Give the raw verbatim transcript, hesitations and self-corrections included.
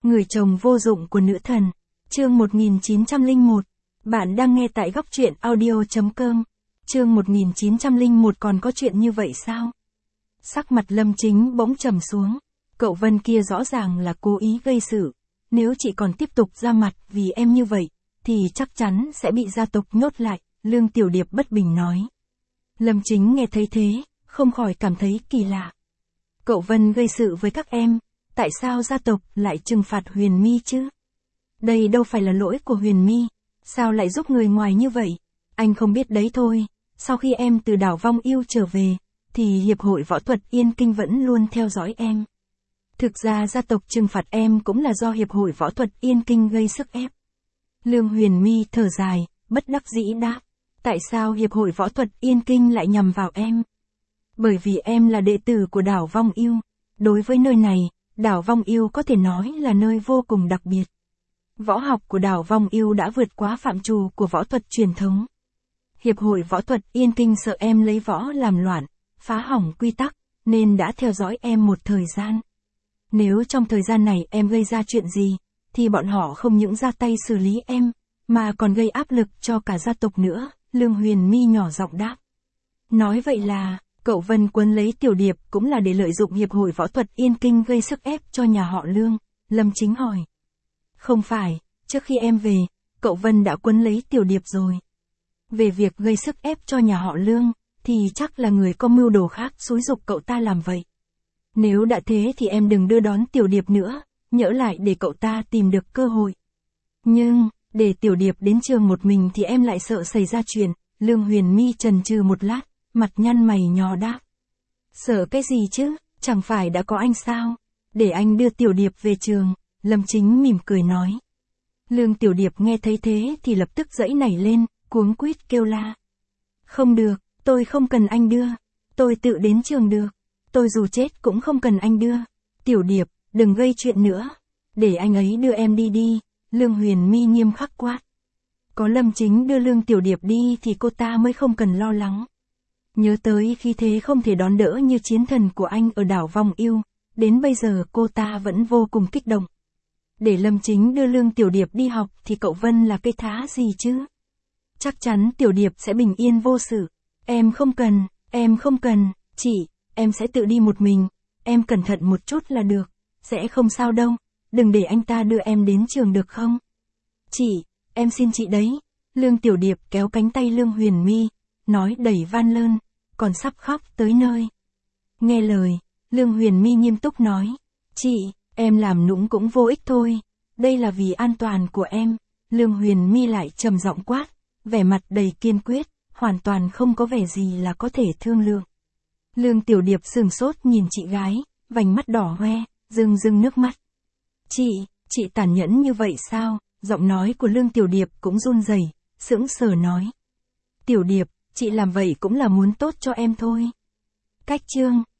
Người chồng vô dụng của nữ thần. Chương một nghìn chín trăm lẻ một. Bạn đang nghe tại góc truyện audio.com. Chương một nghìn chín trăm lẻ một. Còn có chuyện như vậy sao? Sắc mặt Lâm Chính bỗng trầm xuống. Cậu Vân kia rõ ràng là cố ý gây sự. Nếu chị còn tiếp tục ra mặt vì em như vậy, thì chắc chắn sẽ bị gia tộc nhốt lại, Lương Tiểu Điệp bất bình nói. Lâm Chính nghe thấy thế, không khỏi cảm thấy kỳ lạ. Cậu Vân gây sự với các em, tại sao gia tộc lại trừng phạt Huyền My chứ? Đây đâu phải là lỗi của Huyền My, sao lại giúp người ngoài như vậy? Anh không biết đấy thôi, sau khi em từ đảo Vong Yêu trở về, thì Hiệp hội Võ thuật Yên Kinh vẫn luôn theo dõi em. Thực ra gia tộc trừng phạt em cũng là do Hiệp hội Võ thuật Yên Kinh gây sức ép. Lương Huyền My thở dài, bất đắc dĩ đáp. Tại sao Hiệp hội Võ thuật Yên Kinh lại nhằm vào em? Bởi vì em là đệ tử của đảo Vong Yêu. Đối với nơi này, đảo Vong Yêu có thể nói là nơi vô cùng đặc biệt. Võ học của đảo Vong Yêu đã vượt quá phạm trù của võ thuật truyền thống. Hiệp hội Võ thuật Yên Kinh sợ em lấy võ làm loạn, phá hỏng quy tắc, nên đã theo dõi em một thời gian. Nếu trong thời gian này em gây ra chuyện gì, thì bọn họ không những ra tay xử lý em, mà còn gây áp lực cho cả gia tộc nữa, Lương Huyền My nhỏ giọng đáp. Nói vậy là, cậu Vân quấn lấy Tiểu Điệp cũng là để lợi dụng Hiệp hội Võ thuật Yên Kinh gây sức ép cho nhà họ Lương, Lâm Chính hỏi. Không phải, trước khi em về, cậu Vân đã quấn lấy Tiểu Điệp rồi. Về việc gây sức ép cho nhà họ Lương, thì chắc là người có mưu đồ khác xúi giục cậu ta làm vậy. Nếu đã thế thì em đừng đưa đón Tiểu Điệp nữa, nhỡ lại để cậu ta tìm được cơ hội. Nhưng, để Tiểu Điệp đến trường một mình thì em lại sợ xảy ra chuyện, Lương Huyền My chần chừ một lát, mặt nhăn mày nhò đáp. Sợ cái gì chứ, chẳng phải đã có anh sao? Để anh đưa Tiểu Điệp về trường, Lâm Chính mỉm cười nói. Lương Tiểu Điệp nghe thấy thế thì lập tức giãy nảy lên, cuống quýt kêu la. Không được, tôi không cần anh đưa, tôi tự đến trường được, tôi dù chết cũng không cần anh đưa. Tiểu Điệp, đừng gây chuyện nữa, để anh ấy đưa em đi đi, Lương Huyền My nghiêm khắc quát. Có Lâm Chính đưa Lương Tiểu Điệp đi thì cô ta mới không cần lo lắng. Nhớ tới khi thế không thể đón đỡ như chiến thần của anh ở đảo Vong Yêu, đến bây giờ cô ta vẫn vô cùng kích động. Để Lâm Chính đưa Lương Tiểu Điệp đi học thì cậu Vân là cây thá gì chứ? Chắc chắn Tiểu Điệp sẽ bình yên vô sự. Em không cần, em không cần, chị, em sẽ tự đi một mình, em cẩn thận một chút là được, sẽ không sao đâu, đừng để anh ta đưa em đến trường được không? Chị, em xin chị đấy. Lương Tiểu Điệp kéo cánh tay Lương Huyền My, nói đầy van lơn, còn sắp khóc tới nơi. Nghe lời, Lương Huyền My nghiêm túc nói, chị, em làm nũng cũng vô ích thôi, đây là vì an toàn của em. Lương Huyền My lại trầm giọng quát, vẻ mặt đầy kiên quyết, hoàn toàn không có vẻ gì là có thể thương lượng. Lương Tiểu Điệp sửng sốt nhìn chị gái, vành mắt đỏ hoe, rưng rưng nước mắt. Chị, chị tàn nhẫn như vậy sao? Giọng nói của Lương Tiểu Điệp cũng run rẩy, sững sờ nói. Tiểu Điệp, chị làm vậy cũng là muốn tốt cho em thôi. Cách chương,